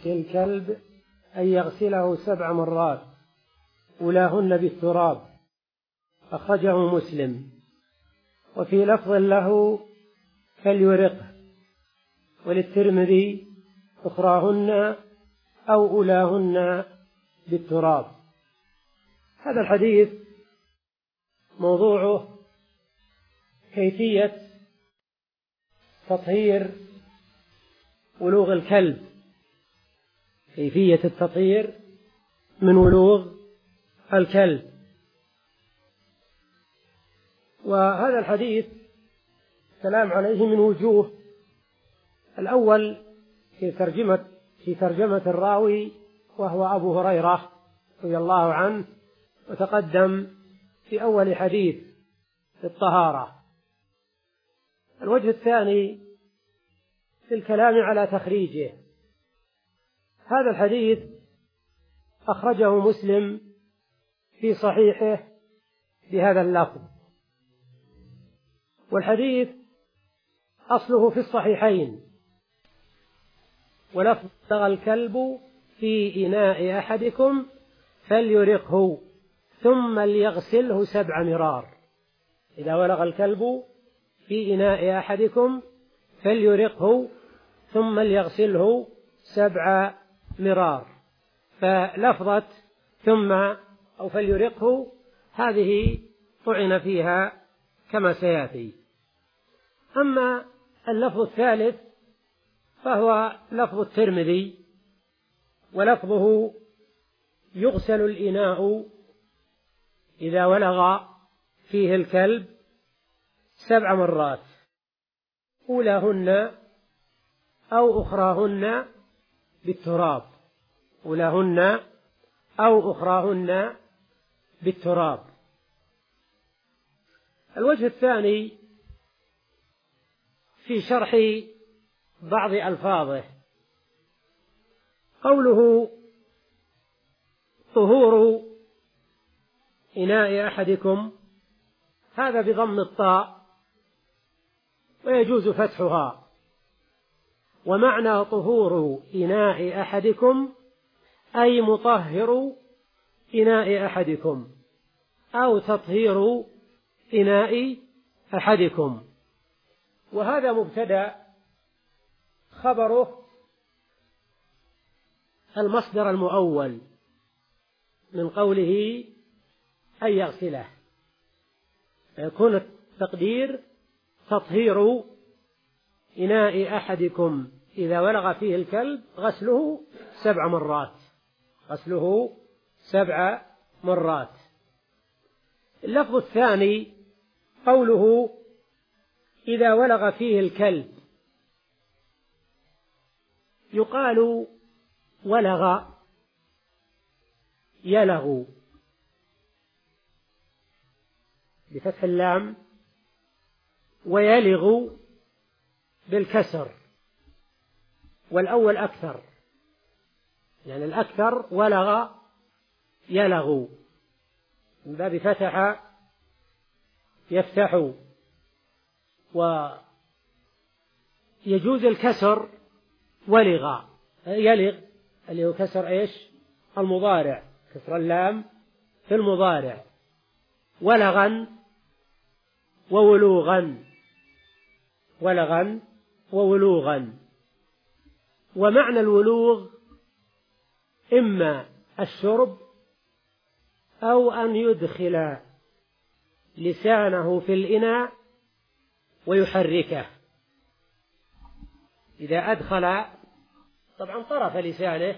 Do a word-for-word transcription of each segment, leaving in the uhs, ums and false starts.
في الكلب أن يغسله سبع مرات أولاهن بالتراب، أخرجه مسلم. وفي لفظ له فليرقه، وللترمذي أخراهن أو أولاهن بالتراب. هذا الحديث موضوعه كيفية تطهير ولوغ الكلب، كيفية التطهير من ولوغ الكلب. وهذا الحديث كلام عليه من وجوه. الأول في ترجمة في ترجمة الراوي، وهو أبو هريرة رضي الله عنه، وتقدم في أول حديث في الطهارة. الوجه الثاني في الكلام على تخريجه. هذا الحديث أخرجه مسلم في صحيحه بهذا اللفظ، والحديث أصله في الصحيحين، ولفظ لغ الكلب في إناء أحدكم فليرقه ثم ليغسله سبع مرار. إذا ولغ الكلب في إناء أحدكم فليرقه ثم ليغسله سبع مرار. فلفظة ثم أو فليرقه هذه طعن فيها كما سيأتي. أما اللفظ الثالث فهو لفظ الترمذي، ولفظه يغسل الإناء إذا ولغ فيه الكلب سبع مرات أولاهن أو أخراهن بالتراب، أولاهن أو أخراهن بالتراب. الوجه الثاني في شرح بعض ألفاظه، قوله طهور إناء أحدكم، هذا بضم الطاء ويجوز فتحها. ومعنى طهور إناء أحدكم أي مطهر إناء أحدكم أو تطهير إناء أحدكم. وهذا مبتدأ، خبره المصدر المؤول من قوله أن يغسله، فيكون التقدير تطهير إناء أحدكم إذا ولغ فيه الكلب غسله سبع مرات، غسله سبع مرات. اللفظ الثاني قوله إذا ولغ فيه الكلب، يقال ولغ يلغ بفتح اللام، ويلغ بالكسر، والأول أكثر، يعني الأكثر ولغ يلغ من باب فتح يفتح. ويجوز الكسر ولغ يلغ اللي هو كسر إيش؟ المضارع، كسر اللام في المضارع، ولغا وولوغا، ولغا وولوغا. ومعنى الولوغ إما الشرب أو أن يدخل لسانه في الإناء ويحركه. إذا أدخل طبعا طرف لسانه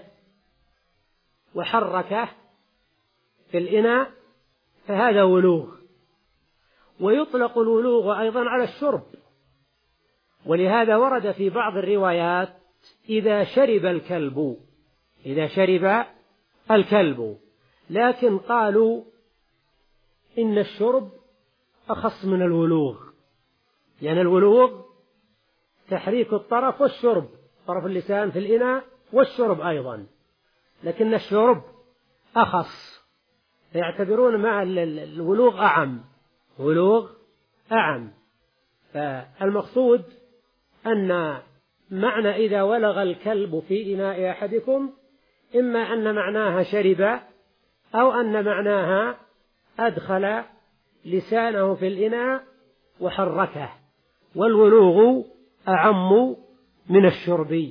وحركه في الإناء فهذا ولوغ. ويطلق الولوغ أيضا على الشرب، ولهذا ورد في بعض الروايات إذا شرب الكلب، إذا شرب الكلب، لكن قالوا إن الشرب أخص من الولوغ، يعني الولوغ تحريك الطرف والشرب، طرف اللسان في الإناء والشرب أيضا، لكن الشرب أخص، فيعتبرون مع الولوغ أعم، ولوغ أعم. فالمقصود أن معنى إذا ولغ الكلب في إناء أحدكم إما أن معناها شرب أو أن معناها أدخل لسانه في الإناء وحركه، والولوغ أعم من الشرب.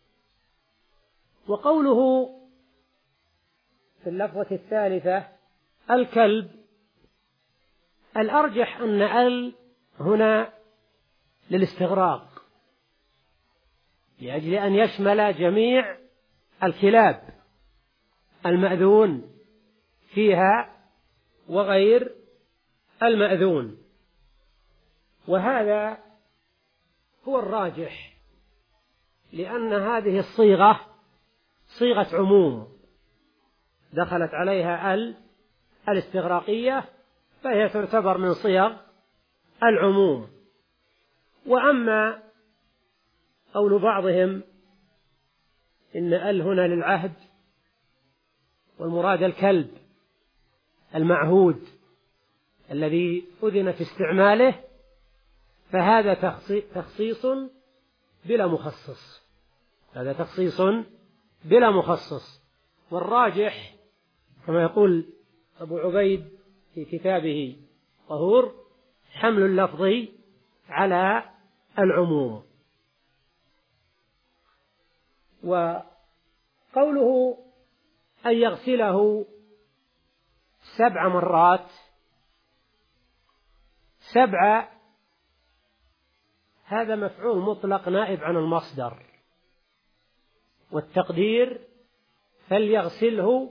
وقوله في اللفظة الثالثة الكلب، الأرجح أن ال هنا للاستغراق لأجل أن يشمل جميع الكلاب المأذون فيها وغير المأذون، وهذا هو الراجح لأن هذه الصيغة صيغة عموم دخلت عليها ال الاستغراقية، فهي تعتبر من صيغ العموم. وأما قول بعضهم إن ال هنا للعهد والمراد الكلب المعهود الذي أذن في استعماله، فهذا تخصيص بلا مخصص، هذا تخصيص بلا مخصص. والراجح كما يقول أبو عبيد في كتابه طهور حمل اللفظ على العموم. وقوله أن يغسله سبع مرات، سبع هذا مفعول مطلق نائب عن المصدر، والتقدير فليغسله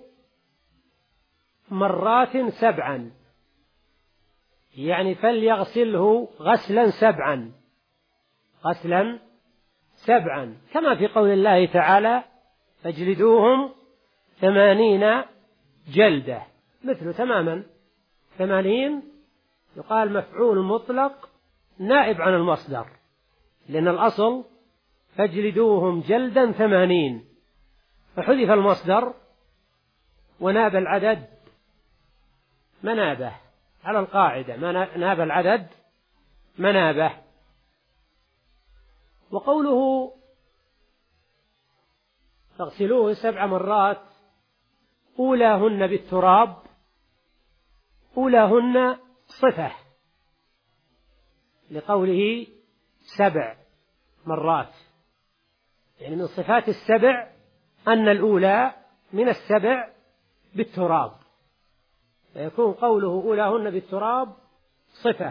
مرات سبعا، يعني فليغسله غسلا سبعا، غسلا سبعا، كما في قول الله تعالى فاجلدوهم ثمانين جلدة، مثل تماما ثمانين يقال مفعول مطلق نائب عن المصدر، لأن الأصل فاجلدوهم جلدا ثمانين، فحذف المصدر وناب العدد منابه على القاعدة، ناب العدد منابه. وقوله فاغسلوه سبع مرات أولاهن بالتراب، أولاهن صفة لقوله سبع مرات، يعني من صفات السبع أن الأولى من السبع بالتراب، فيكون قوله أولاهن بالتراب صفة.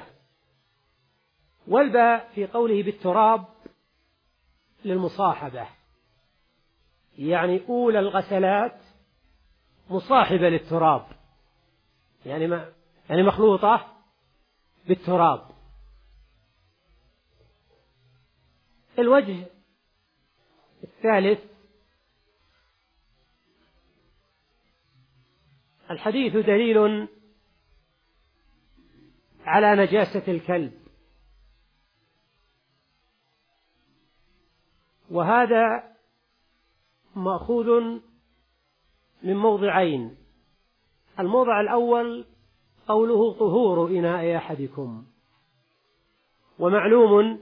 والباء في قوله بالتراب للمصاحبة، يعني أولى الغسلات مصاحبة للتراب، يعني ما يعني مخلوطة بالتراب. الوجه الثالث الحديث دليل على نجاسة الكلب، وهذا مأخوذ من موضعين. الموضع الأول قوله طهور إناء أحدكم، ومعلوم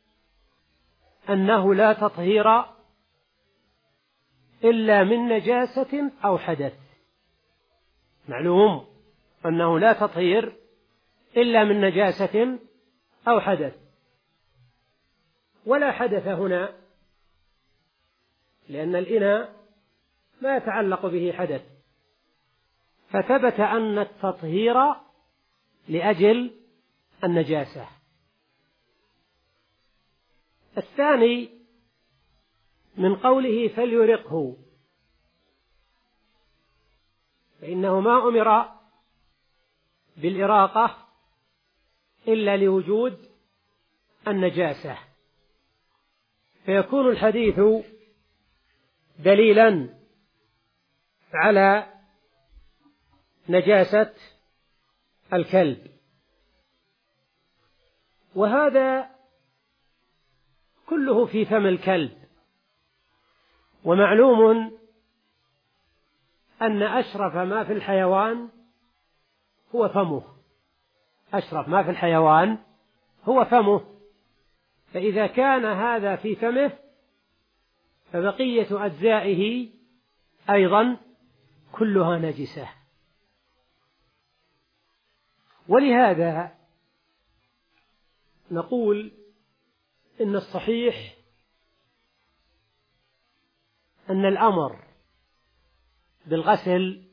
أنه لا تطهير إلا من نجاسة أو حدث، معلوم أنه لا تطهير إلا من نجاسة أو حدث، ولا حدث هنا لأن الإناء ما يتعلق به حدث، فثبت أن التطهير لأجل النجاسة. الثاني من قوله فليرقه، فإنه ما أمر بالإراقة إلا لوجود النجاسة، فيكون الحديث دليلا على نجاسة الكلب. وهذا كله في فم الكلب، ومعلوم أن أشرف ما في الحيوان هو فمه، أشرف ما في الحيوان هو فمه، فإذا كان هذا في فمه فبقية أجزائه أيضا كلها نجسة. ولهذا نقول إن الصحيح أن الأمر بالغسل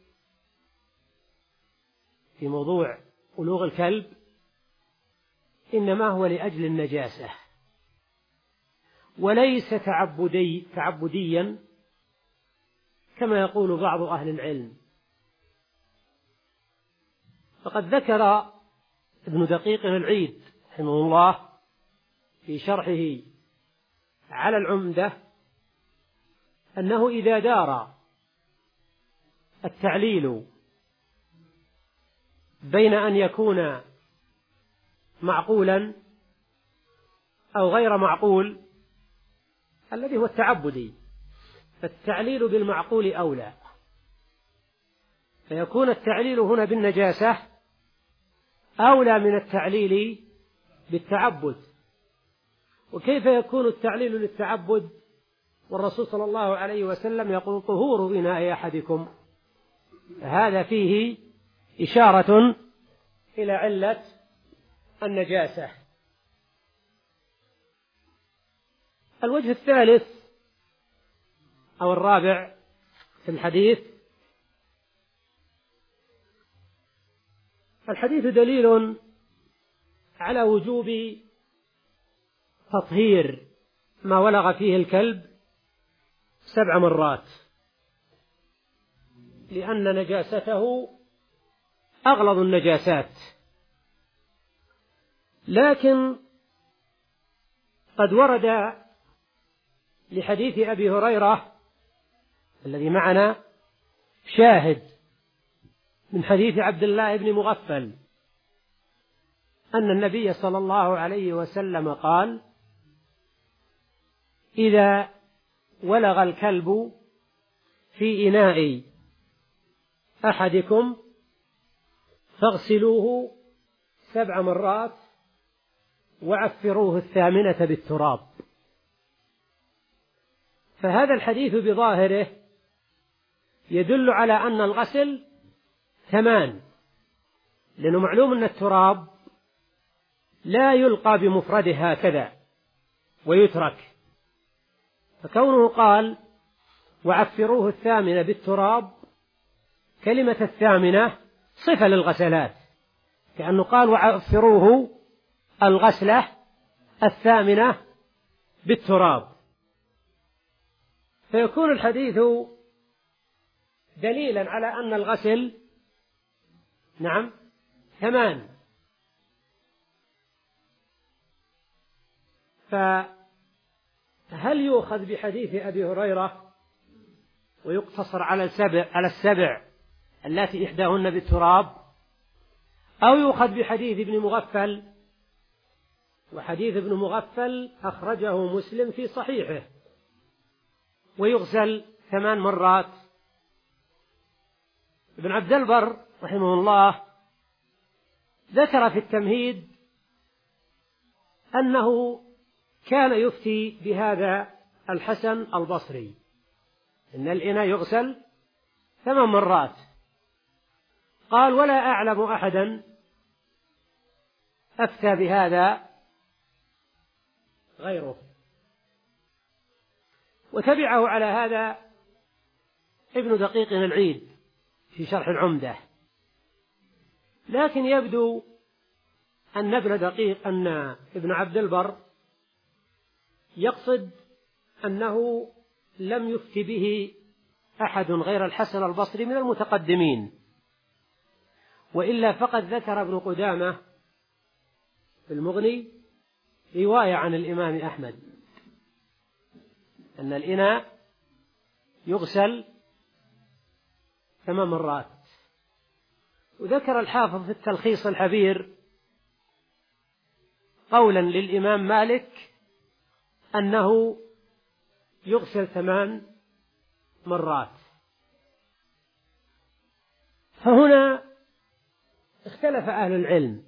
في موضوع ولوغ الكلب إنما هو لأجل النجاسة، وليس تعبدي تعبديا كما يقول بعض أهل العلم. فقد ذكر ابن دقيق العيد رحمه الله في شرحه على العمدة أنه إذا دار التعليل بين أن يكون معقولا أو غير معقول الذي هو التعبدي، فالتعليل بالمعقول أولى، فيكون التعليل هنا بالنجاسة أولى من التعليل بالتعبد. وكيف يكون التعليل للتعبد والرسول صلى الله عليه وسلم يقول طهور إناء أحدكم؟ هذا فيه إشارة إلى علة النجاسة. الوجه الثالث أو الرابع في الحديث، الحديث دليل على وجوب تطهير ما ولغ فيه الكلب سبع مرات، لأن نجاسته أغلظ النجاسات. لكن قد ورد لحديث أبي هريرة الذي معنا شاهد من حديث عبد الله بن مغفل أن النبي صلى الله عليه وسلم قال: إذا ولغ الكلب في إناء أحدكم فاغسلوه سبع مرات وعفروه الثامنة بالتراب. فهذا الحديث بظاهره يدل على أن الغسل ثمان، لأنه معلوم أن التراب لا يلقى بمفرده هكذا ويترك، فكونه قال وعفروه الثامنة بالتراب، كلمة الثامنة صفة للغسلات، كأنه قال وعفروه الغسلة الثامنة بالتراب، فيكون الحديث دليلا على أن الغسل نعم ثمان. فهل يؤخذ بحديث أبي هريرة ويقتصر على السبع على السبع التي إحداهن بالتراب، أو يؤخذ بحديث ابن مغفل؟ وحديث ابن مغفل أخرجه مسلم في صحيحه، ويغسل ثمان مرات. ابن عبد البر رحمه الله ذكر في التمهيد أنه كان يفتي بهذا الحسن البصري، إن الإناء يغسل ثمان مرات. قال: ولا أعلم أحدا أفتى بهذا غيره. وتبعه على هذا ابن دقيق العيد في شرح العمدة. لكن يبدو أن ابن دقيق أن ابن عبد البر يقصد أنه لم يفت به أحد غير الحسن البصري من المتقدمين، وإلا فقد ذكر ابن قدامة في المغني رواية عن الإمام أحمد أن الإناء يغسل ثمان مرات. وذكر الحافظ في التلخيص الحبير قولا للإمام مالك أنه يغسل ثمان مرات. فهنا اختلف أهل العلم،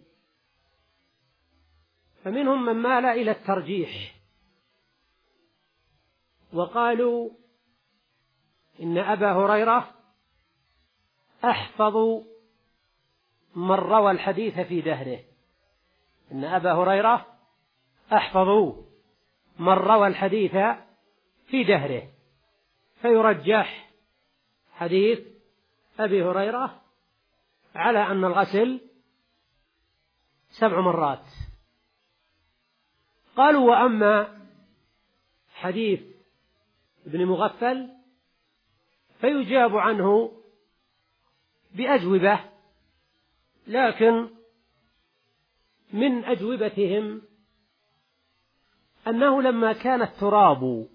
فمنهم من مال إلى الترجيح وقالوا إن أبا هريرة أحفظ من روى الحديث في دهره، إن أبا هريرة أحفظ من روى الحديث في دهره، فيرجح حديث أبي هريرة على أن الغسل سبع مرات. قالوا وأما حديث ابن مغفل فيجاب عنه بأجوبة، لكن من أجوبتهم أنه لما كان التراب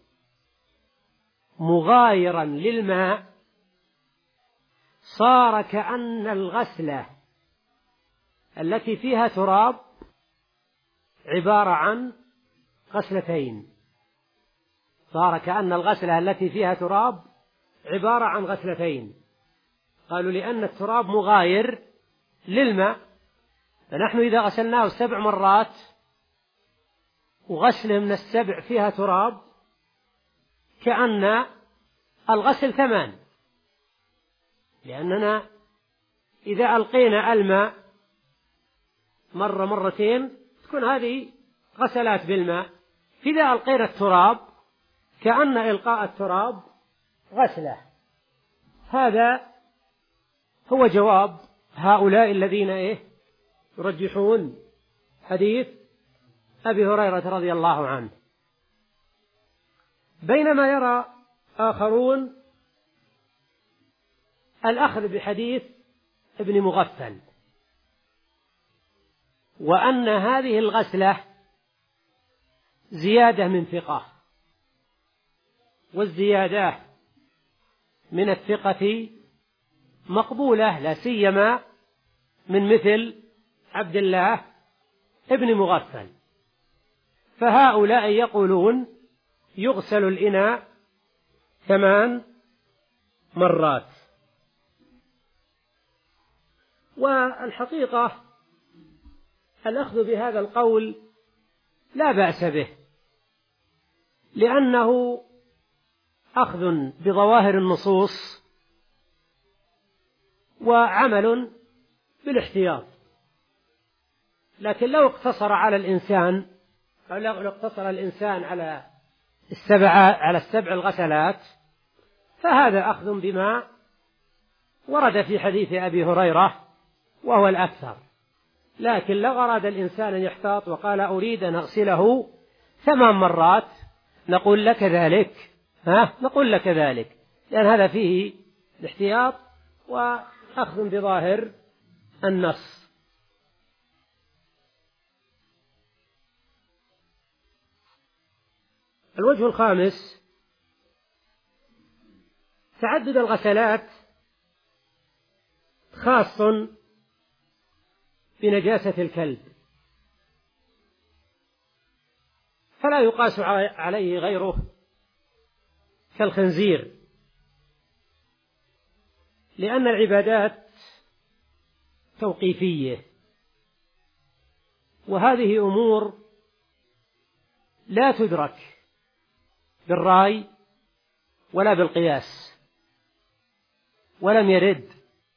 مغايرا للماء صار كأن الغسلة التي فيها تراب عبارة عن غسلتين، صار كأن الغسلة التي فيها تراب عبارة عن غسلتين. قالوا لأن التراب مغاير للماء، فنحن إذا غسلناه سبع مرات وغسل من السبع فيها تراب كأن الغسل ثمان، لأننا إذا ألقينا الماء مرة مرتين تكون هذه غسلات بالماء، فإذا ألقينا التراب كأن إلقاء التراب غسلة. هذا هو جواب هؤلاء الذين إيه يرجحون حديث أبي هريرة رضي الله عنه، بينما يرى آخرون الأخذ بحديث ابن مغفل، وأن هذه الغسلة زيادة من ثقة، والزيادة من الثقة مقبولة، لا سيما من مثل عبد الله ابن مغفل. فهؤلاء يقولون يغسل الإناء ثمان مرات. والحقيقة الأخذ بهذا القول لا بأس به، لأنه أخذ بظواهر النصوص وعمل بالاحتياط. لكن لو اقتصر على الإنسان أو لو اقتصر الإنسان على السبع على السبع الغسلات فهذا أخذ بما ورد في حديث أبي هريرة وهو الأكثر. لكن لو أراد الإنسان أن يحتاط وقال أريد أن أغسله ثمان مرات نقول لك ذلك، ها نقول لك ذلك، لأن هذا فيه الاحتياط وأخذ بظاهر النص. الوجه الخامس تعدد الغسلات خاص بنجاسة الكلب، فلا يقاس عليه غيره كالخنزير، لأن العبادات توقيفية، وهذه أمور لا تدرك بالرأي ولا بالقياس، ولم يرد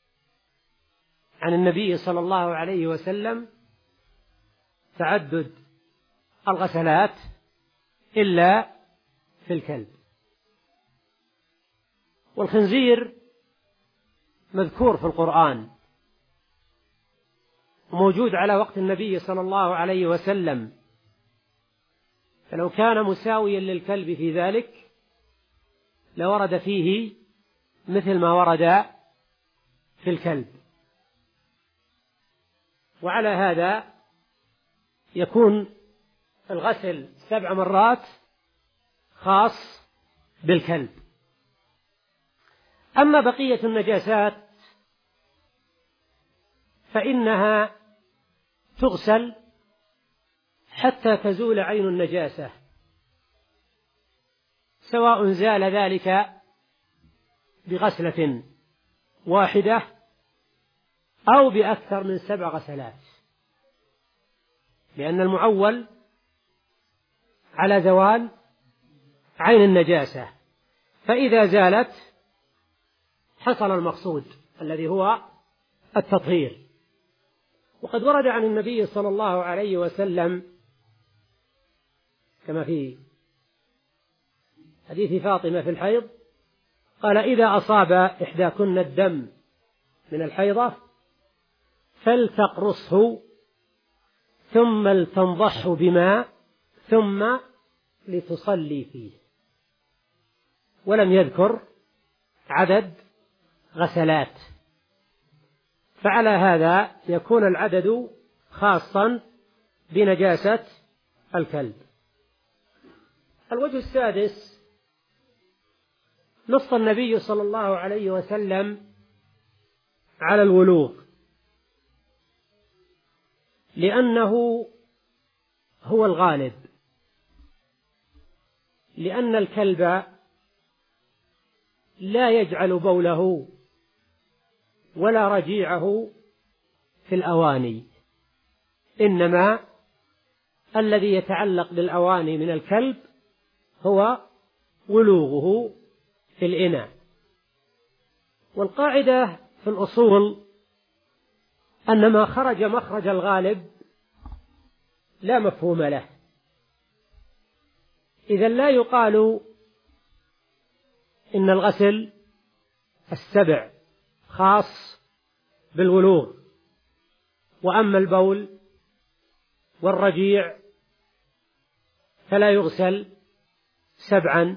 عن النبي صلى الله عليه وسلم تعدد الغسلات إلا في الكلب. والخنزير مذكور في القرآن وموجود على وقت النبي صلى الله عليه وسلم، فلو كان مساويا للكلب في ذلك لورد فيه مثل ما ورد في الكلب. وعلى هذا يكون الغسل سبع مرات خاص بالكلب. أما بقية النجاسات فإنها تغسل حتى تزول عين النجاسة، سواء زال ذلك بغسلة واحدة أو بأكثر من سبع غسلات، لأن المعول على زوال عين النجاسة، فإذا زالت حصل المقصود الذي هو التطهير. وقد ورد عن النبي صلى الله عليه وسلم كما في حديث فاطمة في الحيض قال: إذا أصاب إحداكن الدم من الحيضة فلتقرصه ثم لتنضحه بماء ثم لتصلي فيه. ولم يذكر عدد غسلات، فعلى هذا يكون العدد خاصا بنجاسة الكلب. الوجه السادس: نص النبي صلى الله عليه وسلم على الولوغ، لأنه هو الغالب، لأن الكلب لا يجعل بوله ولا رجيعه في الأواني، إنما الذي يتعلق بالأواني من الكلب هو ولوغه في الإناء. والقاعدة في الأصول أن ما خرج مخرج الغالب لا مفهوم له، إذا لا يقال إن الغسل السبع خاص بالولوغ، وأما البول والرجيع فلا يغسل سبعا.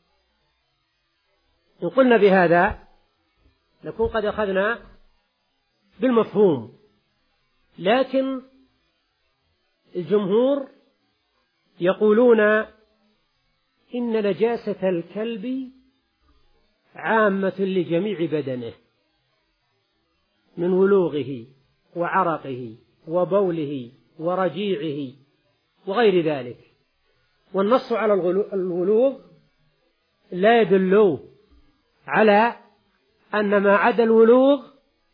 إن قلنا بهذا نكون قد أخذنا بالمفهوم، لكن الجمهور يقولون إن نجاسة الكلب عامة لجميع بدنه من ولوغه وعرقه وبوله ورجيعه وغير ذلك، والنص على الولوغ لا يدل على أن ما عدا الولوغ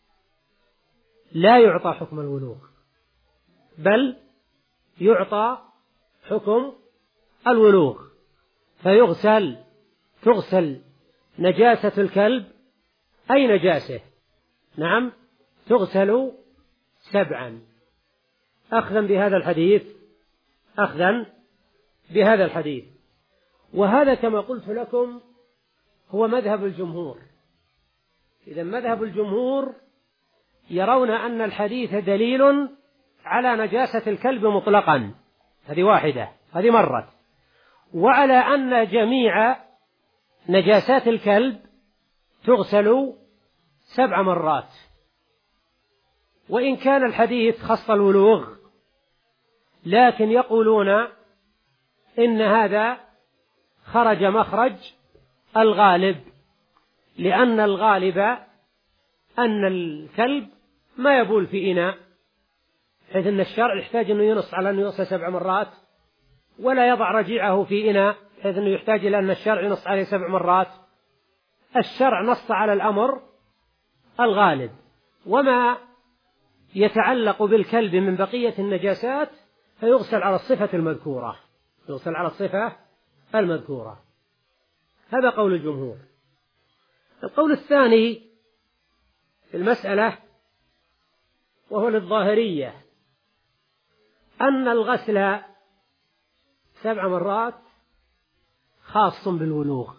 لا يعطى حكم الولوغ، بل يعطى حكم الولوغ، فيغسل تغسل نجاسة الكلب أي نجاسة، نعم تغسل سبعا أخذا بهذا الحديث أخذا بهذا الحديث. وهذا كما قلت لكم هو مذهب الجمهور. إذا مذهب الجمهور يرون أن الحديث دليل على نجاسة الكلب مطلقا، هذه واحدة، هذه مرت، وعلى أن جميع نجاسات الكلب تغسل سبع مرات. وإن كان الحديث خص الولوغ، لكن يقولون إن هذا خرج مخرج الغالب، لأن الغالب أن الكلب ما يبول في إناء، حيث أن الشرع يحتاج أنه ينص على أنه يغسل سبع مرات، ولا يضع رجيعه في إناء حيث أنه يحتاج إلى أن الشرع ينص عليه سبع مرات. الشرع نص على الأمر الغالب، وما يتعلق بالكلب من بقية النجاسات فيغسل على الصفة المذكورة، يغسل على الصفة المذكورة. هذا قول الجمهور. القول الثاني في المسألة وهو للظاهرية، أن الغسل سبع مرات خاص بالولوغ،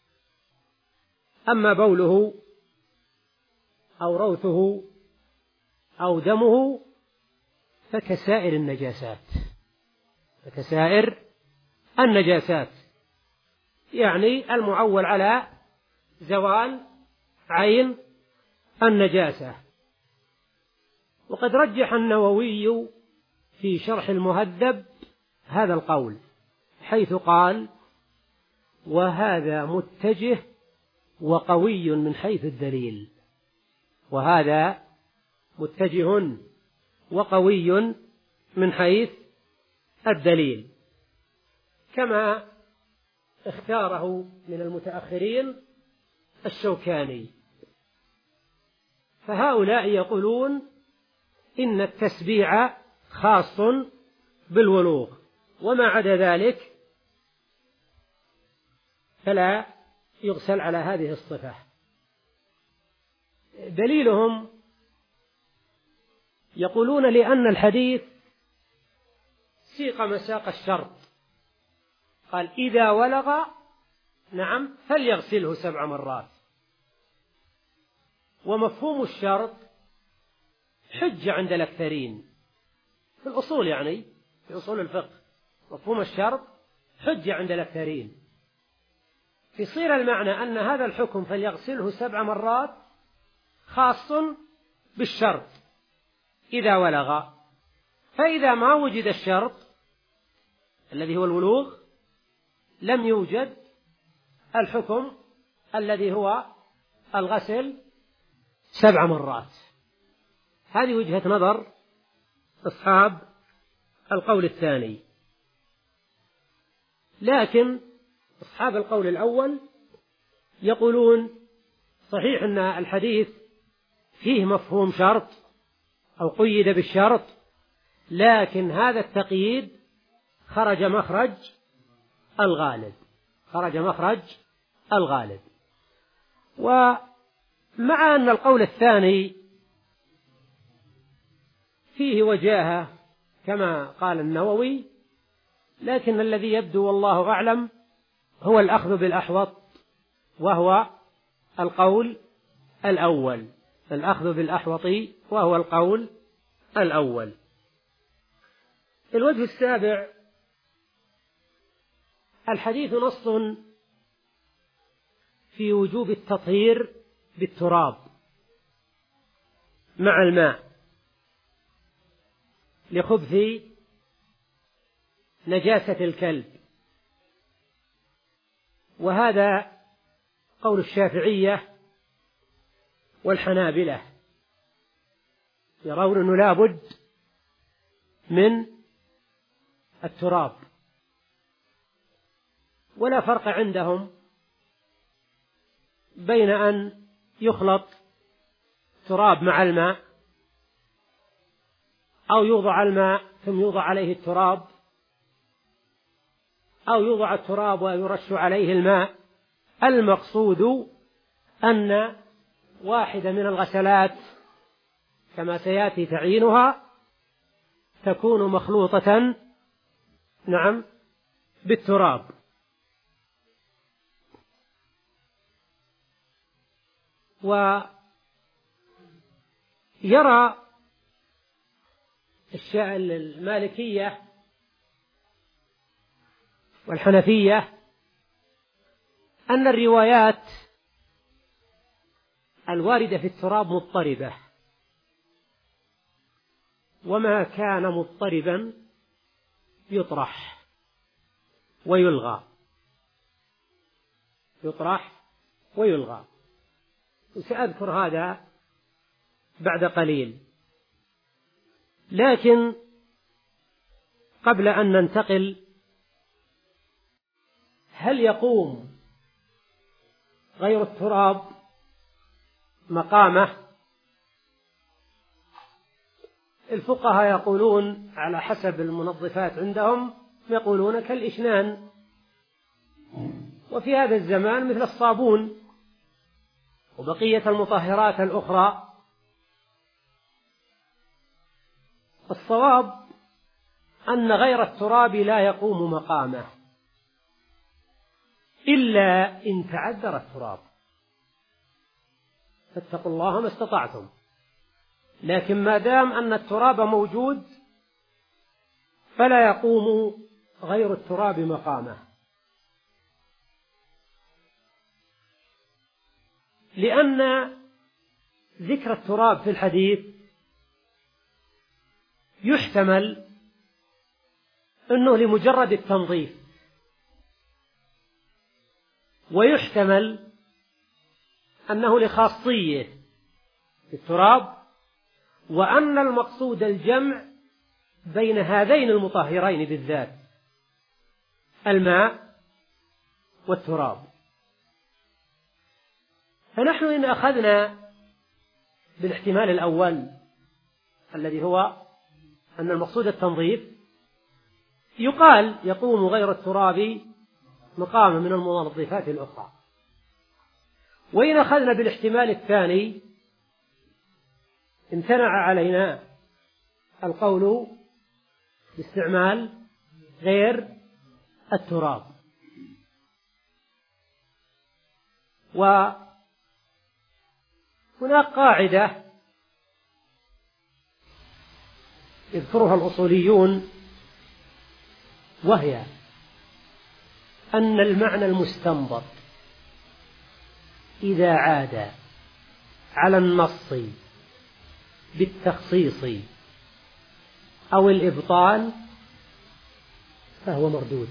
أما بوله أو روثه أو دمه فكسائر النجاسات، فكسائر النجاسات، يعني المعول على زوال عين النجاسة. وقد رجح النووي في شرح المهذب هذا القول، حيث قال: وهذا متجه وقوي من حيث الدليل، وهذا متجه وقوي من حيث الدليل، كما اختاره من المتأخرين الشوكاني. فهؤلاء يقولون إن التسبيع خاص بالولوغ، وما عدا ذلك فلا يغسل على هذه الصفة. دليلهم يقولون لأن الحديث سيق مساق الشرط، قال إذا ولغ نعم فليغسله سبع مرات، ومفهوم الشرط حجة عند الأكثرين في الأصول، يعني في أصول الفقه مفهوم الشرط حجة عند الأكثرين، فيصير المعنى أن هذا الحكم فليغسله سبع مرات خاص بالشرط إذا ولغ. فإذا ما وجد الشرط الذي هو الولوغ لم يوجد الحكم الذي هو الغسل سبع مرات. هذه وجهة نظر أصحاب القول الثاني. لكن أصحاب القول الأول يقولون صحيح أن الحديث فيه مفهوم شرط أو قيد بالشرط، لكن هذا التقييد خرج مخرج الغالب، خرج مخرج الغالب. ومع أن القول الثاني فيه وجاهة كما قال النووي، لكن الذي يبدو والله أعلم هو الأخذ بالأحوط، وهو القول الأول، الأخذ بالأحوط وهو القول الأول. الوجه السابع: الحديث نص في وجوب التطهير بالتراب مع الماء لخبث نجاسة الكلب، وهذا قول الشافعية والحنابلة، يرون أنه لا بد من التراب، ولا فرق عندهم بين أن يخلط تراب مع الماء أو يوضع الماء ثم يوضع عليه التراب، أو يوضع التراب ويرش عليه الماء. المقصود أن واحدة من الغسلات كما سيأتي تعيينها تكون مخلوطة نعم بالتراب. ويرى المالكية والحنفية أن الروايات الواردة في التراب مضطربة، وما كان مضطربا يطرح ويلغى، يطرح ويلغى، وسأذكر هذا بعد قليل. لكن قبل أن ننتقل، هل يقوم غير التراب مقامه؟ الفقهاء يقولون على حسب المنظفات عندهم، يقولون كالإشنان، وفي هذا الزمان مثل الصابون وبقية المطهرات الأخرى. الصواب أن غير التراب لا يقوم مقامه إلا إن تعذر التراب، فاتقوا الله ما استطعتم. لكن ما دام أن التراب موجود فلا يقوم غير التراب مقامه، لأن ذكر التراب في الحديث يحتمل أنه لمجرد التنظيف، ويحتمل أنه لخاصية التراب، وأن المقصود الجمع بين هذين المطهرين بالذات، الماء والتراب. فنحن إن أخذنا بالاحتمال الأول الذي هو أن المقصود التنظيف، يقال يقوم غير التراب مقامه من المنظفات الأخرى. وإن أخذنا بالاحتمال الثاني امتنع علينا القول باستعمال غير التراب. وهناك قاعدة يذكرها الأصوليون، وهي أن المعنى المستنبط إذا عاد على النص بالتخصيص أو الإبطال فهو مردود.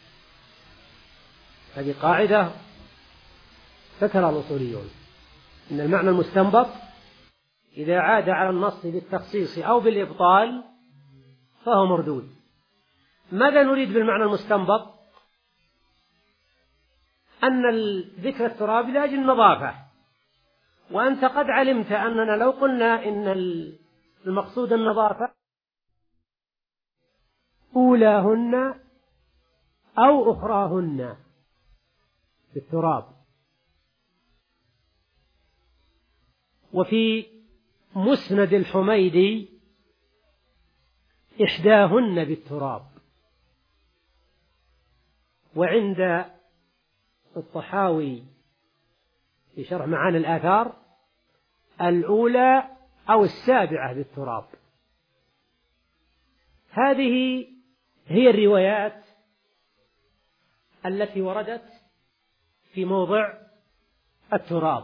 هذه قاعدة ذكرها الأصوليون، أن المعنى المستنبط إذا عاد على النص بالتخصيص أو بالإبطال فهو مردود. ماذا نريد بالمعنى المستنبط؟ أن ذكر التراب لأجل النظافة، وأنت قد علمت أننا لو قلنا إن المقصود النظافة أولاهن أو أخراهن بالتراب. وفي مسند الحميدي إحداهن بالتراب. وعند الطحاوي في شرح معاني الآثار الأولى أو السابعة بالتراب. هذه هي الروايات التي وردت في موضع التراب.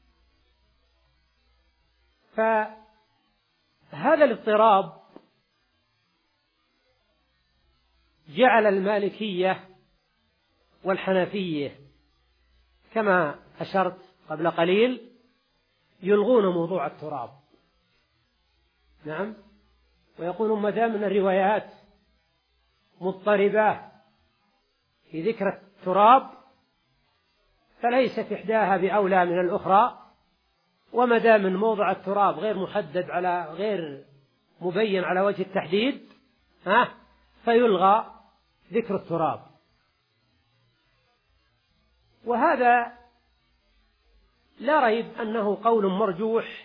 فهذا الاضطراب جعل المالكية والحنفية كما أشرت قبل قليل يلغون موضوع التراب. نعم، ويقولون ما دام من الروايات مضطربة في ذكر التراب فليست إحداها بأولى من الأخرى، وما دام من موضع التراب غير محدد على غير مبين على وجه التحديد ها فيلغى ذكر التراب. وهذا لا ريب أنه قول مرجوح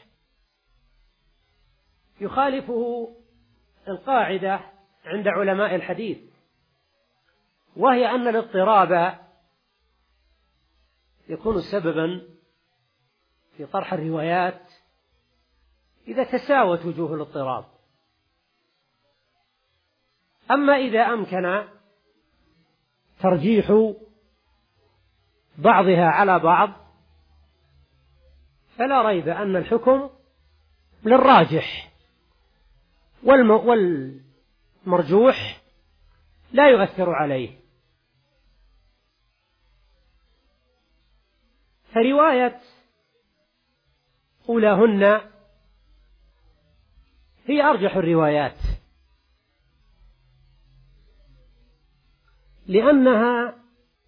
يخالفه القاعدة عند علماء الحديث، وهي أن الاضطراب يكون سببا في طرح الروايات إذا تساوت وجوه الاضطراب. أما إذا أمكن ترجيح بعضها على بعض فلا ريب أن الحكم للراجح، والمرجوح لا يؤثر عليه. فرواية أولاهن هي أرجح الروايات، لأنها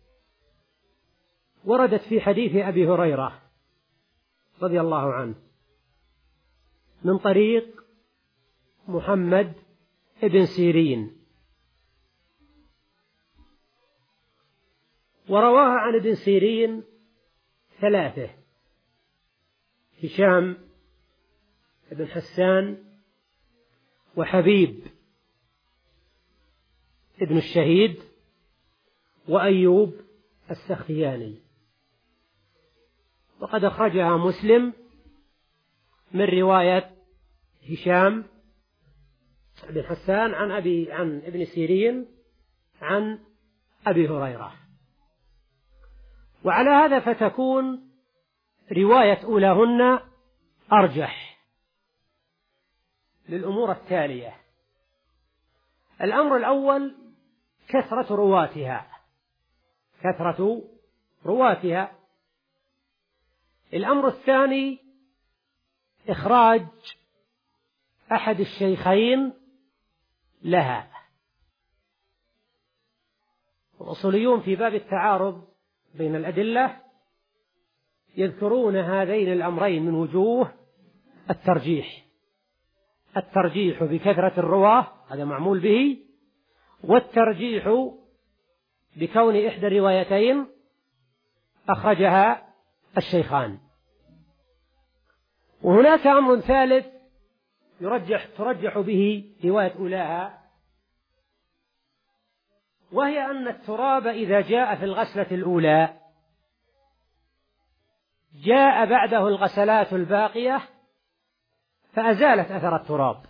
وردت في حديث أبي هريرة رضي الله عنه من طريق محمد بن سيرين، ورواها عن ابن سيرين ثلاثة: هشام بن حسان، وحبيب ابن الشهيد، وأيوب السختياني. وقد أخرجها مسلم من رواية هشام بن حسان عن أبي عن ابن سيرين عن أبي هريرة. وعلى هذا فتكون رواية أولاهن أرجح للأمور التالية: الأمر الأول كثرة رواتها كثرة رواتها الأمر الثاني إخراج أحد الشيخين لها. الأصوليون في باب التعارض بين الأدلة يذكرون هذين الأمرين من وجوه الترجيح: الترجيح بكثرة الرواة هذا معمول به، والترجيح بكون إحدى الروايتين أخرجها الشيخان. وهناك أمر ثالث يرجح ترجح به رواية أولاها، وهي أن التراب إذا جاء في الغسلة الأولى جاء بعده الغسلات الباقية فأزالت أثر التراب،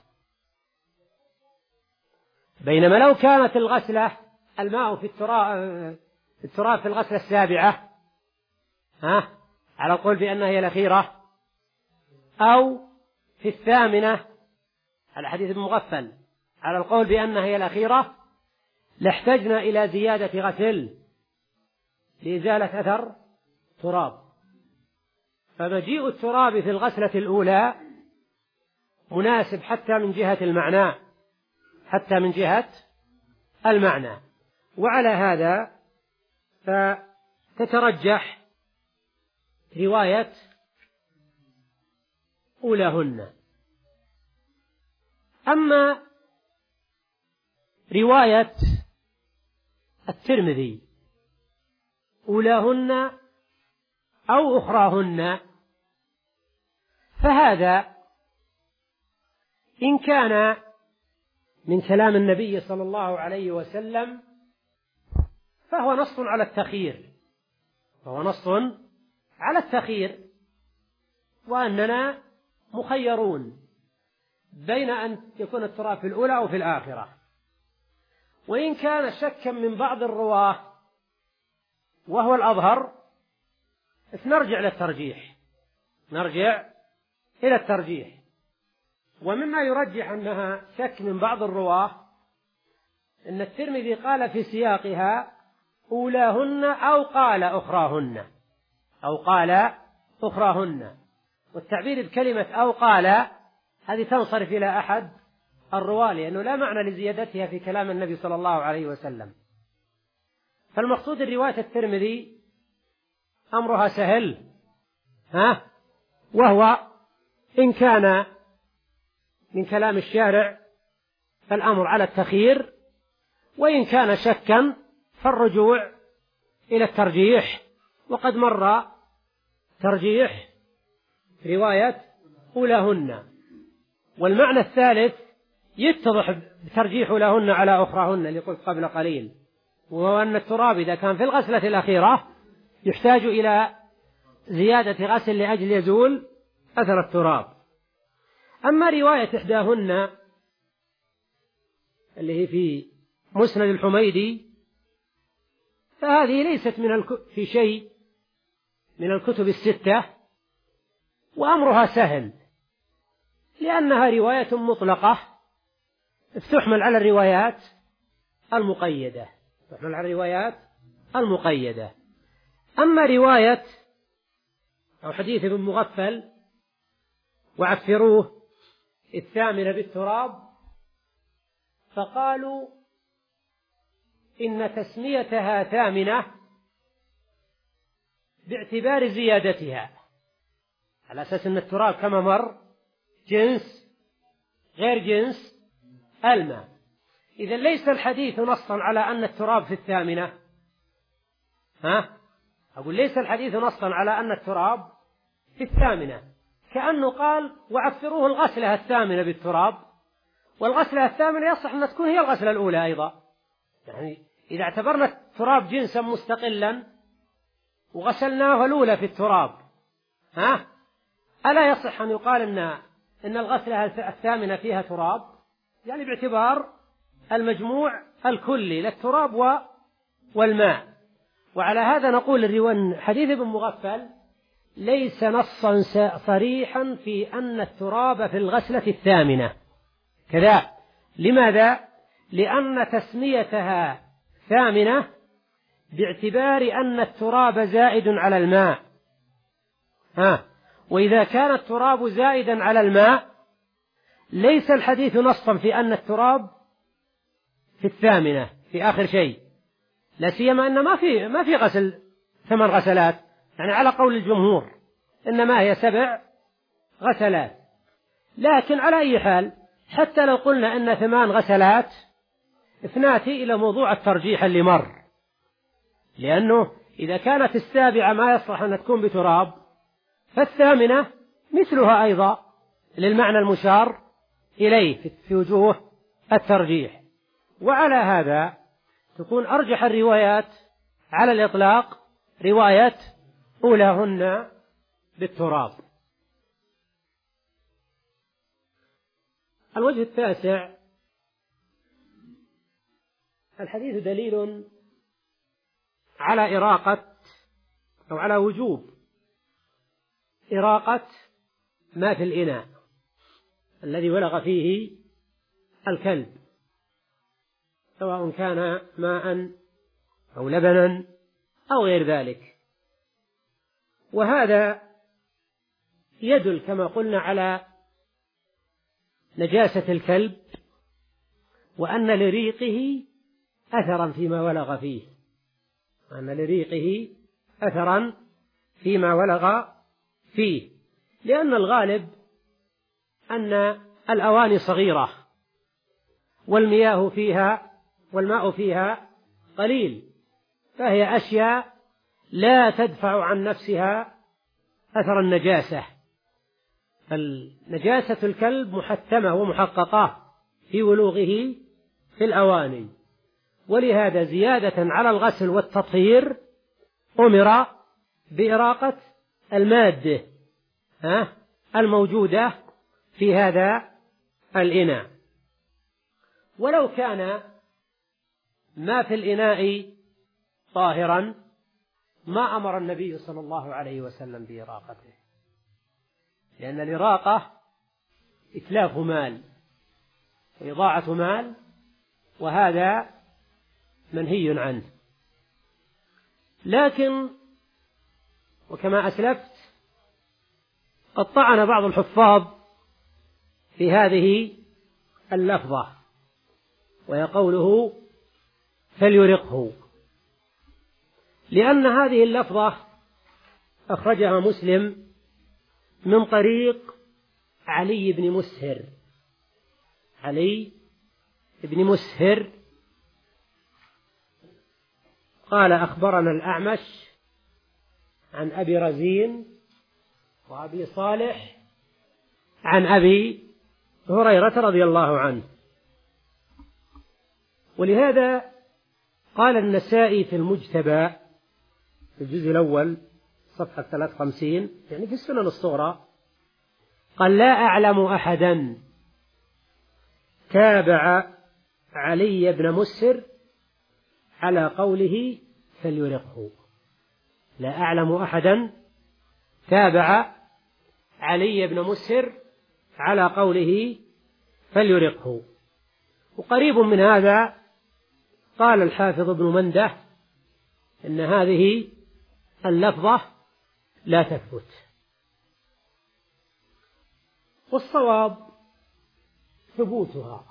بينما لو كانت الغسلة الماء في التراب التراب في الغسلة السابعة ها على القول بأنها هي الأخيرة، أو في الثامنة على حديث ابن مغفل على القول بأنها هي الأخيرة، لاحتجنا إلى زيادة غسل لإزالة أثر تراب. فمجيء التراب في الغسلة الأولى مناسب حتى من جهة المعنى حتى من جهة المعنى. وعلى هذا فتترجح رواية أولاهن. أما رواية الترمذي أولاهن أو أخراهن، فهذا إن كان من كلام النبي صلى الله عليه وسلم فهو نص على التخيير فهو نص على التخيير وأننا مخيرون بين أن يكون التراب في الأولى أو في الآخرة. وإن كان شكا من بعض الرواة وهو الأظهر فنرجع للترجيح نرجع إلى الترجيح. ومما يرجح أنها شك من بعض الرواة أن الترمذي قال في سياقها أولاهن أو قال أخراهن أو قال أخراهن، والتعبير بكلمة أو قال هذه تنصرف إلى أحد الرواة، لأنه لا معنى لزيادتها في كلام النبي صلى الله عليه وسلم. فالمقصود الرواية الترمذي أمرها سهل ها وهو إن كان من كلام الشارع فالأمر على التخيير، وإن كان شكا فالرجوع إلى الترجيح. وقد مر ترجيح رواية أولاهن. والمعنى الثالث يتضح بترجيح أولاهن على أخراهن اللي قلت قبل قليل، وهو أن التراب إذا كان في الغسلة الأخيرة يحتاج إلى زيادة غسل لأجل يزول أثر التراب. أما رواية إحداهن اللي هي في مسند الحميدي فهذه ليست من الك... في شيء من الكتب الستة، وأمرها سهل لأنها رواية مطلقة تحمل على الروايات المقيدة تحمل على الروايات المقيدة. أما رواية أو حديث ابن مغفل وعفروه الثامنة بالتراب، فقالوا إن تسميتها ثامنة باعتبار زيادتها، على أساس أن التراب كما مر جنس غير جنس الماء. إذا ليس الحديث نصا على أن التراب في الثامنة ها أقول ليس الحديث نصا على أن التراب في الثامنة، كأنه قال وعفروه الغسلة الثامنة بالتراب، والغسلة الثامنة يصح أن تكون هي الغسلة الأولى أيضا. يعني إذا اعتبرنا التراب جنسا مستقلا وغسلناه الأولى في التراب ها ألا يصح أن يقال إن إن الغسلة الثامنة فيها تراب؟ يعني باعتبار المجموع الكلي للتراب والماء. وعلى هذا نقول الرواية حديث ابن مغفل ليس نصا صريحا في أن التراب في الغسلة الثامنة كذا. لماذا؟ لأن تسميتها ثامنة باعتبار أن التراب زائد على الماء ها وإذا كان التراب زائدا على الماء ليس الحديث نصا في أن التراب في الثامنة في آخر شيء، لا سيما أن ما في ما في غسل ثمان غسلات، يعني على قول الجمهور إنما هي سبع غسلات. لكن على أي حال حتى لو قلنا أن ثمان غسلات اثناتي إلى موضوع الترجيح اللي مر، لأنه إذا كانت السابعة ما يصلح أن تكون بتراب فالثامنة مثلها أيضا للمعنى المشار إليه في وجوه الترجيح. وعلى هذا تكون أرجح الروايات على الإطلاق رواية أولاهن بالتراب. الوجه التاسع: الحديث دليل على إراقة أو على وجوب إراقة ما في الإناء الذي ولغ فيه الكلب، سواء كان ماء أو لبنا أو غير ذلك. وهذا يدل كما قلنا على نجاسة الكلب، وأن لريقه أثرا فيما ولغ فيه، وأن لريقه أثرا فيما ولغ فيه، لأن الغالب أن الأواني صغيرة والمياه فيها والماء فيها قليل، فهي أشياء لا تدفع عن نفسها أثر النجاسة. فالنجاسة الكلب محتمة ومحققة في ولوغه في الأواني، ولهذا زيادة على الغسل والتطهير أمر بإراقة المادة الموجودة في هذا الإناء. ولو كان ما في الإناء طاهرا ما أمر النبي صلى الله عليه وسلم بإراقته، لأن الإراقة إتلاف مال وإضاعة مال، وهذا منهي عنه. لكن وكما أسلفت قد طعن بعض الحفاظ في هذه اللفظة، وهي قوله فليرقه، لأن هذه اللفظة أخرجها مسلم من طريق علي بن مسهر علي بن مسهر قال أخبرنا الأعمش عن أبي رزين وأبي صالح عن أبي هريرة رضي الله عنه. ولهذا قال النسائي في المجتبى في الجزء الأول صفحة ثلاثة وخمسين، يعني في السنن الصغرى، قال لا أعلم أحدا تابع علي بن مسهر على قوله فليرقه. لا أعلم أحدا تابع علي بن مسهر على قوله فليرقه. وقريب من هذا قال الحافظ ابن منده إن هذه اللفظة لا تثبت. والصواب ثبوتها.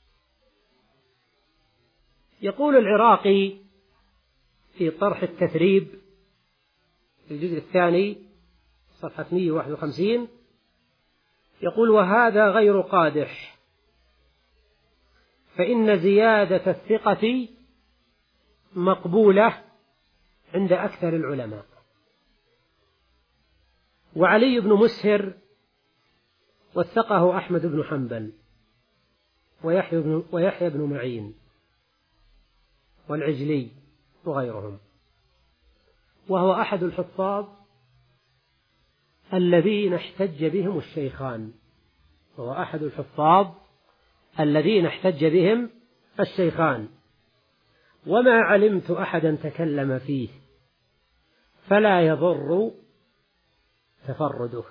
يقول العراقي في طرح التثريب في الجزء الثاني صفحة مئة وواحد وخمسين، يقول وهذا غير قادح، فإن زيادة الثقة مقبولة عند أكثر العلماء. وعلي بن مسهر وثقه أحمد بن حنبل ويحيى بن, ويحيى بن معين والعجلي وغيرهم، وهو أحد الحفاظ الذين احتج بهم الشيخان وهو أحد الحفاظ الذين احتج بهم الشيخان وما علمت أحدا تكلم فيه، فلا يضر تفرده.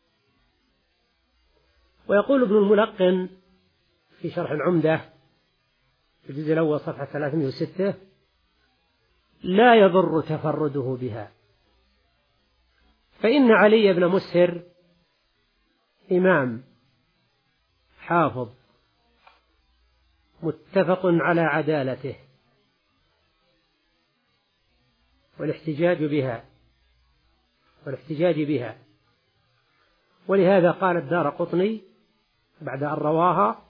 ويقول ابن الملقن في شرح العمدة في الجزء الأول صفحة ثلاثمائة وستة لا يضر تفرده بها، فإن علي بن مسهر إمام حافظ متفق على عدالته والاحتجاج بها والاحتجاج بها ولهذا قال الدارقطني بعد أن رواها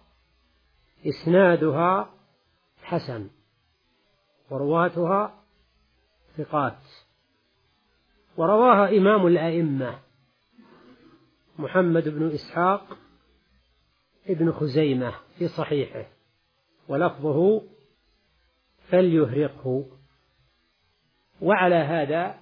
إسنادها حسن ورواتها ثقات، ورواها إمام الأئمة محمد بن إسحاق ابن خزيمة في صحيحه، ولفظه فليهرقه. وعلى هذا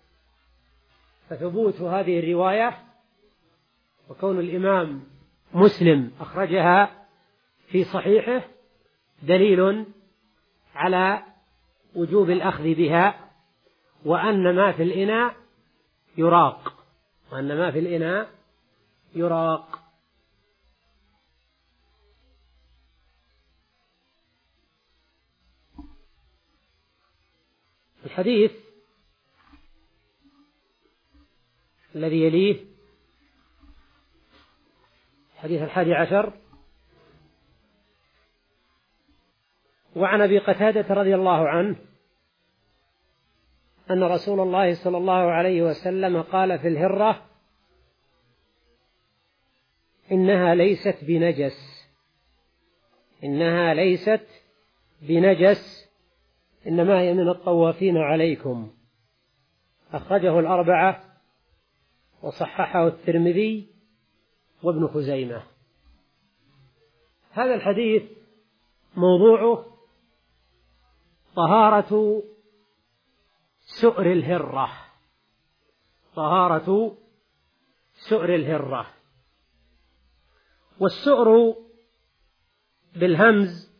فثبوت هذه الرواية وكون الإمام مسلم أخرجها في صحيحه دليل على وجوب الأخذ بها، وأن ما في الإناء يراق، وأن ما في الإناء يراق. الحديث الذي يليه حديث الحادي عشر: وعن أبي قتادة رضي الله عنه أن رسول الله صلى الله عليه وسلم قال في الهرة: إنها ليست بنجس، إنها ليست بنجس، إنما هي من الطوافين عليكم. أخرجه الأربعة وصححه الترمذي وابن خزيمة. هذا الحديث موضوعه طهارة سؤر الهرة، طهارة سؤر الهرة. والسؤر بالهمز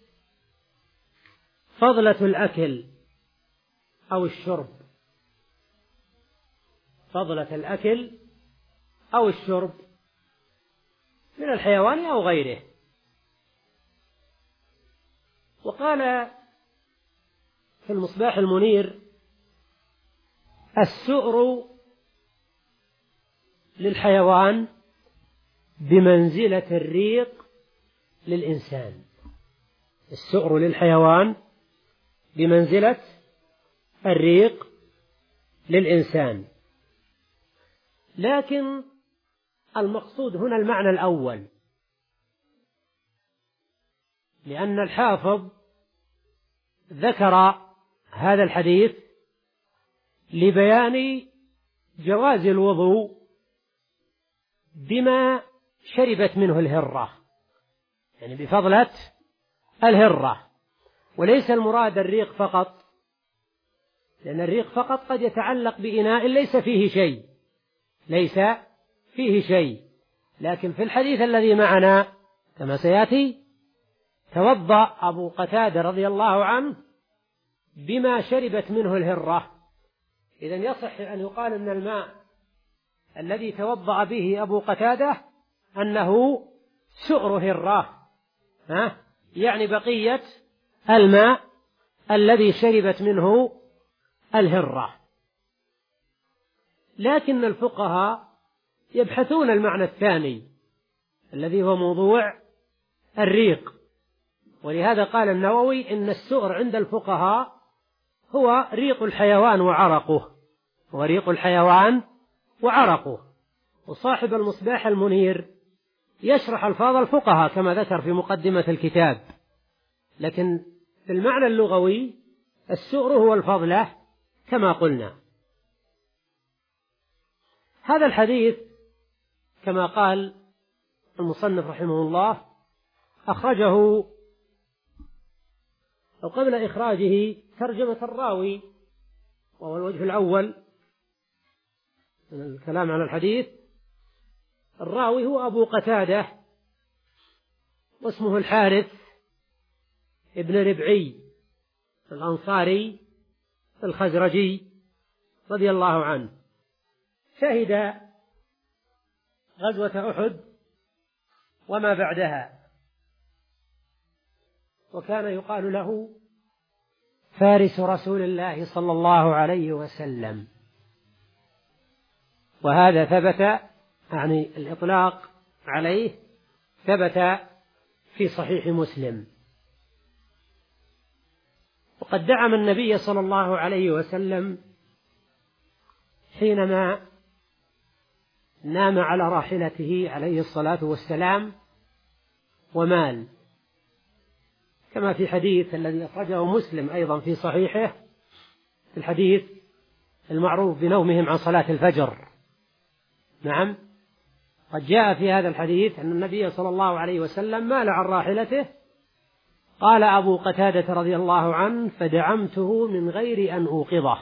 فضلة الأكل أو الشرب، فضلة الأكل أو الشرب من الحيوان أو غيره. وقال في المصباح المنير: السؤر للحيوان بمنزلة الريق للإنسان، السؤر للحيوان بمنزلة الريق للإنسان. لكن المقصود هنا المعنى الأول، لأن الحافظ ذكر هذا الحديث لبيان جواز الوضوء بما شربت منه الهرة، يعني بفضلة الهرة، وليس المراد الريق فقط، لأن الريق فقط قد يتعلق بإناء ليس فيه شيء، ليس فيه شيء. لكن في الحديث الذي معنا كما سيأتي توضأ أبو قتادة رضي الله عنه بما شربت منه الهرة، إذن يصح أن يقال أن الماء الذي توضأ به أبو قتادة أنه سؤر هرة، ها؟ يعني بقية الماء الذي شربت منه الهرة. لكن الفقهاء يبحثون المعنى الثاني الذي هو موضوع الريق، ولهذا قال النووي إن السؤر عند الفقهاء هو ريق الحيوان وعرقه، هو ريق الحيوان وعرقه. وصاحب المصباح المنير يشرح ألفاظ الفقهاء كما ذكر في مقدمة الكتاب، لكن في المعنى اللغوي السؤر هو الفضلة كما قلنا. هذا الحديث كما قال المصنف رحمه الله أخرجه أو قبل إخراجه ترجمة الراوي، وهو الوجه الأول من الكلام عن الحديث. الراوي هو أبو قتادة واسمه الحارث ابن ربعي الأنصاري الخزرجي رضي الله عنه، شهد غزوة أحد وما بعدها، وكان يقال له فارس رسول الله صلى الله عليه وسلم. وهذا ثبت، يعني الإطلاق عليه ثبت في صحيح مسلم. وقد دعم النبي صلى الله عليه وسلم حينما نام على راحلته عليه الصلاة والسلام ومال، كما في حديث الذي أخرجه مسلم أيضا في صحيحه، في الحديث المعروف بنومهم عن صلاة الفجر. نعم، قد جاء في هذا الحديث أن النبي صلى الله عليه وسلم مال عن راحلته، قال أبو قتادة رضي الله عنه: فدعمته من غير أن أوقظه.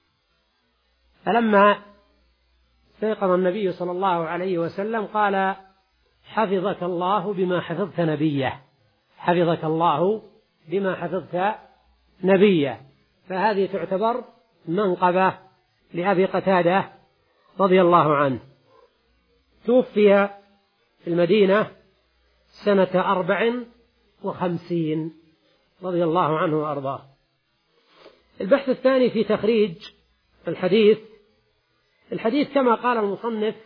فلما استيقظ النبي صلى الله عليه وسلم قال: حفظك الله بما حفظت نبيه، حفظك الله بما حفظت نبيه. فهذه تعتبر منقبة لأبي قتادة رضي الله عنه. توفي في المدينة سنة أربع وخمسين رضي الله عنه وأرضاه. البحث الثاني في تخريج الحديث. الحديث كما قال المصنف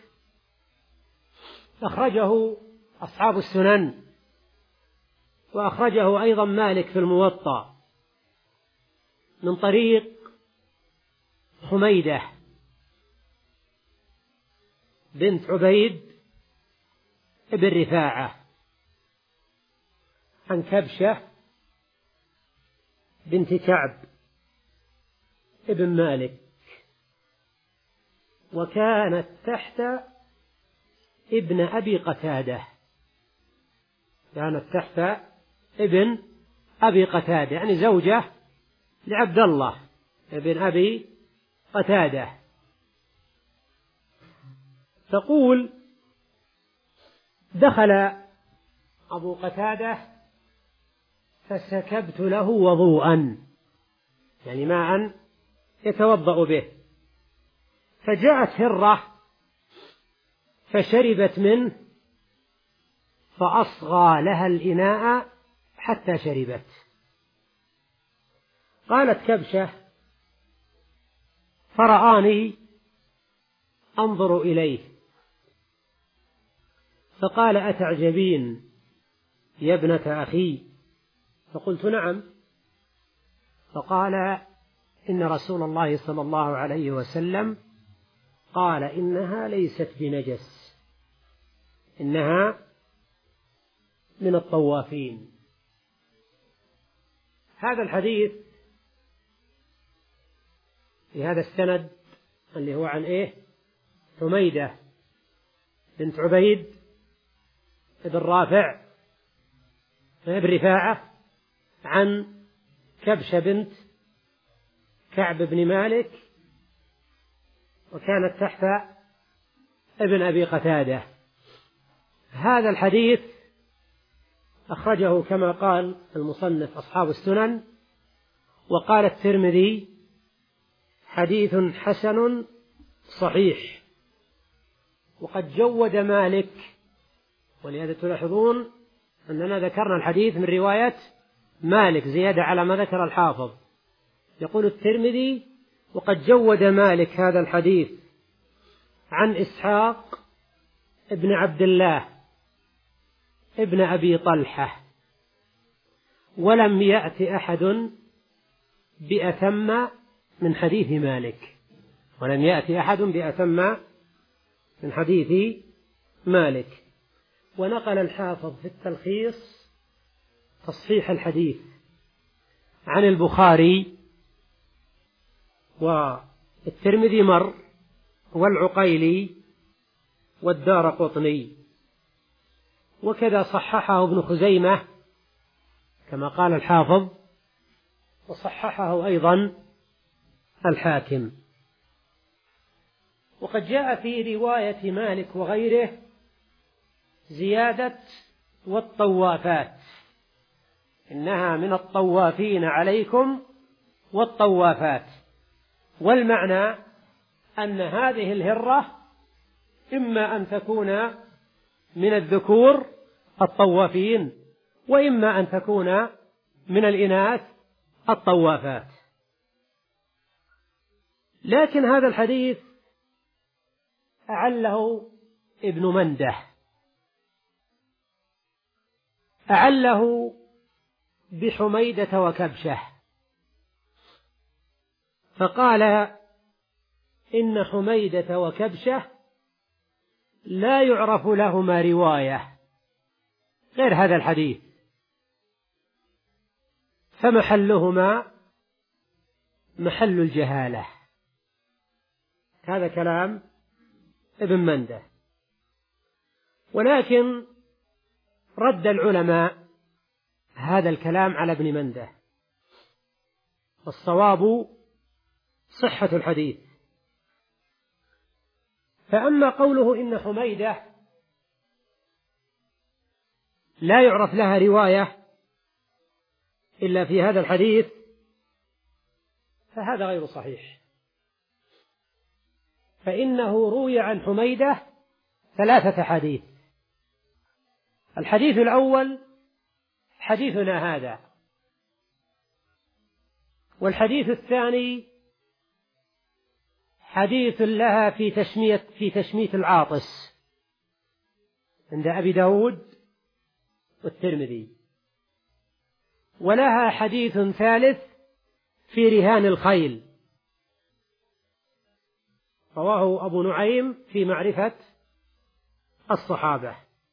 أخرجه أصحاب السنن، وأخرجه أيضا مالك في الموطأ من طريق حميدة بنت عبيد ابن رفاعة عن كبشة بنت كعب ابن مالك، وكانت تحت ابن أبي قتادة، كانت تحت ابن أبي قتادة، يعني زوجة لعبد الله ابن أبي قتادة. تقول: دخل أبو قتادة فسكبت له وضوءا، يعني ماء يتوضأ به، فجاءت هرة فشربت منه فأصغى لها الإناء حتى شربت. قالت كبشة: فرآني أنظر إليه فقال: أتعجبين يا ابنة أخي؟ فقلت: نعم. فقال: إن رسول الله صلى الله عليه وسلم قال: إنها ليست بنجس، إنها من الطوافين. هذا الحديث في هذا السند اللي هو عن إيه؟ حميدة بنت عبيد ابن رافع ابن رفاعة عن كبشة بنت كعب بن مالك، وكانت تحت ابن أبي قتادة. هذا الحديث أخرجه كما قال المصنف أصحاب السنن، وقال الترمذي: حديث حسن صحيح. وقد جود مالك، ولهذا تلاحظون أننا ذكرنا الحديث من رواية مالك زيادة على ما ذكر الحافظ. يقول الترمذي: وقد جود مالك هذا الحديث عن إسحاق ابن عبد الله ابن أبي طلحة، ولم يأت أحد بأتم من حديث مالك، ولم يأتي أحد بأتم من حديث مالك. ونقل الحافظ في التلخيص تصحيح الحديث عن البخاري والترمذي مر والعقيلي والدارقطني، وكذا صححه ابن خزيمة كما قال الحافظ، وصححه أيضا الحاكم. وقد جاء في رواية مالك وغيره زيادة: والطوافات، إنها من الطوافين عليكم والطوافات. والمعنى أن هذه الهرة إما أن تكون من الذكور الطوافين، وإما أن تكون من الإناث الطوافات. لكن هذا الحديث أعله ابن منده، أعله بحميدة وكبشة، فقال: إن حميدة وكبشة لا يعرف لهما رواية غير هذا الحديث، فمحلهما محل الجهالة. هذا كلام ابن منده، ولكن رد العلماء هذا الكلام على ابن منده. الصواب صحة الحديث. فأما قوله إن حميدة لا يعرف لها رواية إلا في هذا الحديث فهذا غير صحيح، فإنه روي عن حميدة ثلاثة حديث. الحديث الأول حديثنا هذا، والحديث الثاني حديث لها في تشمية في تشميت العاطس عند أبي داود والترمذي، ولها حديث ثالث في رهان الخيل رواه أبو نعيم في معرفة الصحابة،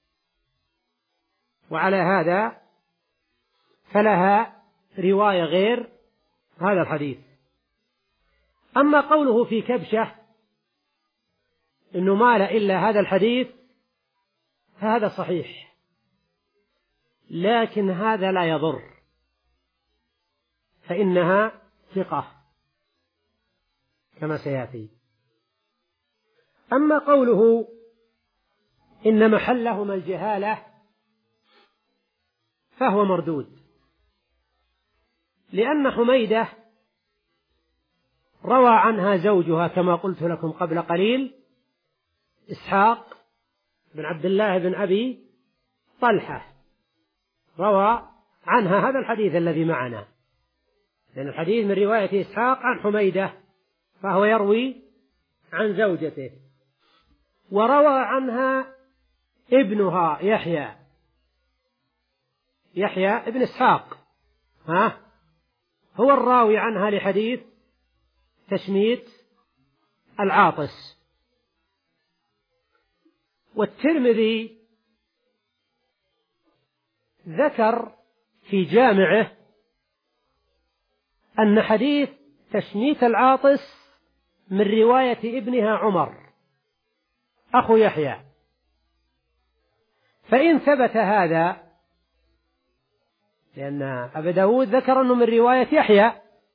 وعلى هذا فلها رواية غير هذا الحديث. أما قوله في كبشة إنه ما لا إلا هذا الحديث فهذا صحيح، لكن هذا لا يضر، فإنها ثقة كما سيأتي. أما قوله إن محلهما الجهالة فهو مردود، لأن حميدة روى عنها زوجها كما قلت لكم قبل قليل إسحاق بن عبد الله بن أبي طلحة، روى عنها هذا الحديث الذي معنا، لأن الحديث من رواية إسحاق عن حميدة فهو يروي عن زوجته. وروى عنها ابنها يحيى يحيى ابن إسحاق ها هو الراوي عنها لحديث تشميت العاطس. والترمذي ذكر في جامعه أن حديث تشميت العاطس من رواية ابنها عمر أخو يحيى، فإن ثبت هذا، لأن أبا داود ذكر أنه من رواية يحيى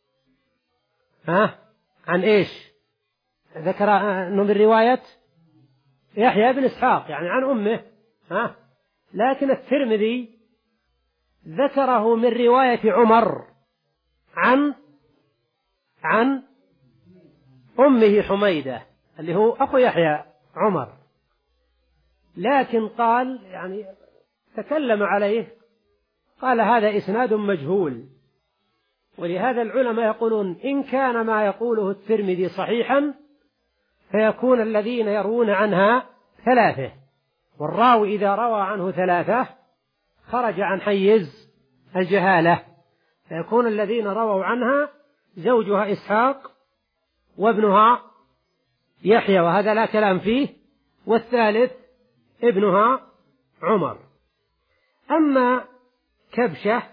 ها عن إيش؟ ذكر أنه من رواية يحيى بن إسحاق يعني عن أمه ها لكن الترمذي ذكره من رواية عمر عن عن أمه حميدة اللي هو أخو يحيى عمر، لكن قال يعني تكلم عليه قال هذا إسناد مجهول. ولهذا العلماء يقولون إن كان ما يقوله الترمذي صحيحا فيكون الذين يروون عنها ثلاثة، والراوي إذا روى عنه ثلاثة خرج عن حيز الجهالة، فيكون الذين رووا عنها زوجها إسحاق وابنها يحيى وهذا لا كلام فيه، والثالث ابنها عمر. أما كبشة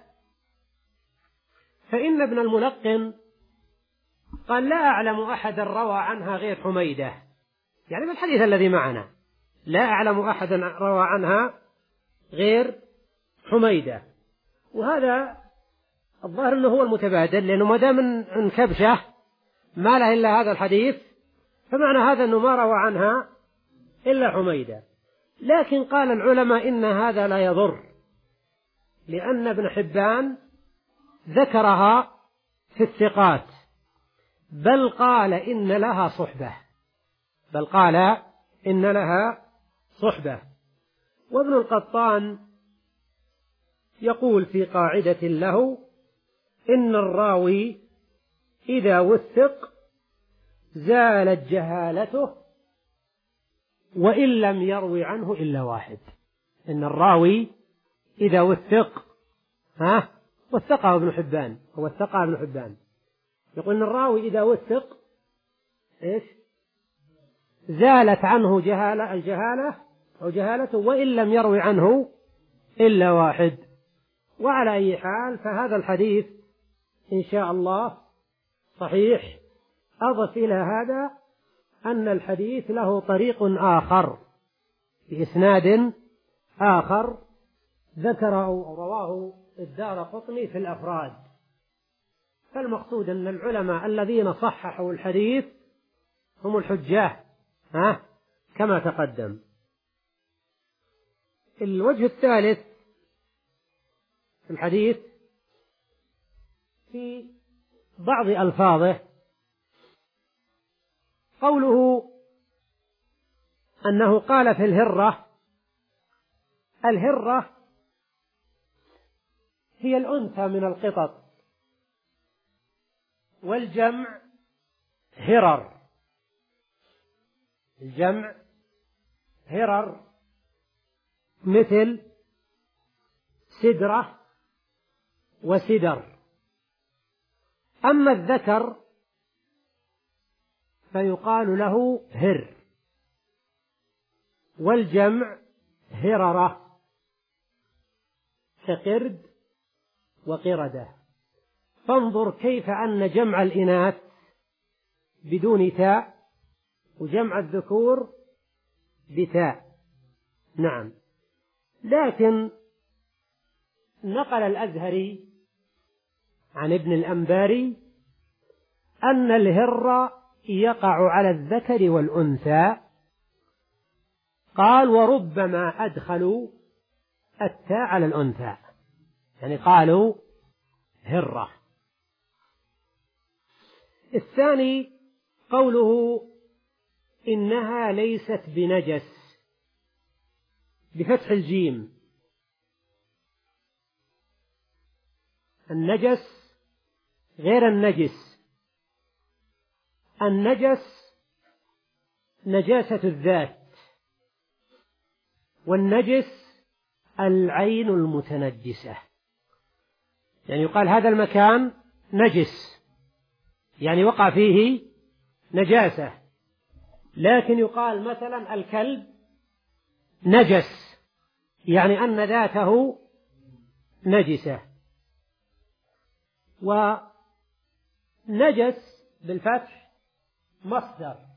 فإن ابن الملقن قال لا أعلم أحدا روى عنها غير حميدة، يعني في الحديث الذي معنا لا أعلم أحدا روى عنها غير حميدة، وهذا الظاهر أنه هو المتبادل، لأنه ما دام من كبشة ما له إلا هذا الحديث فمعنى هذا أنه ما روى عنها إلا حميدة. لكن قال العلماء إن هذا لا يضر، لأن ابن حبان ذكرها في الثقات، بل قال إن لها صحبة بل قال إن لها صحبة. وابن القطان يقول في قاعدة له إن الراوي إذا وثق زالت جهالته وإن لم يروي عنه إلا واحد. إن الراوي إذا وثق ها وثقه ابن حبان ووثقه ابن حبان يقول إن الراوي إذا وثق إيش زالت عنه جهالة الجهالة أو جهالته وإن لم يروي عنه إلا واحد. وعلى أي حال فهذا الحديث إن شاء الله صحيح. أضف إلى هذا أن الحديث له طريق آخر بإسناد آخر ذكر أو رواه الدارقطني في الأفراد. فالمقصود أن العلماء الذين صححوا الحديث هم الحجاه، ها كما تقدم. الوجه الثالث في الحديث في بعض ألفاظه قوله أنه قال في الهرة. الهرة هي الأنثى من القطط، والجمع هرر، الجمع هرر مثل سدرة وسدر. أما الذكر فيقال له هر، والجمع هررة كقرد وقردة. فانظر كيف أن جمع الإناث بدون تاء وجمع الذكور بتاء. نعم، لكن نقل الأزهري عن ابن الأنباري أن الهر يقع على الذكر والأنثى. قال وربما أدخلوا التاء على الأنثى، يعني قالوا هرة. الثاني قوله إنها ليست بنجس بفتح الجيم. النجس غير النجس. النجس نجاسة الذات، والنجس العين المتنجسة. يعني يقال هذا المكان نجس، يعني وقع فيه نجاسة. لكن يقال مثلا الكلب نجس، يعني أن ذاته نجسة. ونجس بالفتح مصدر،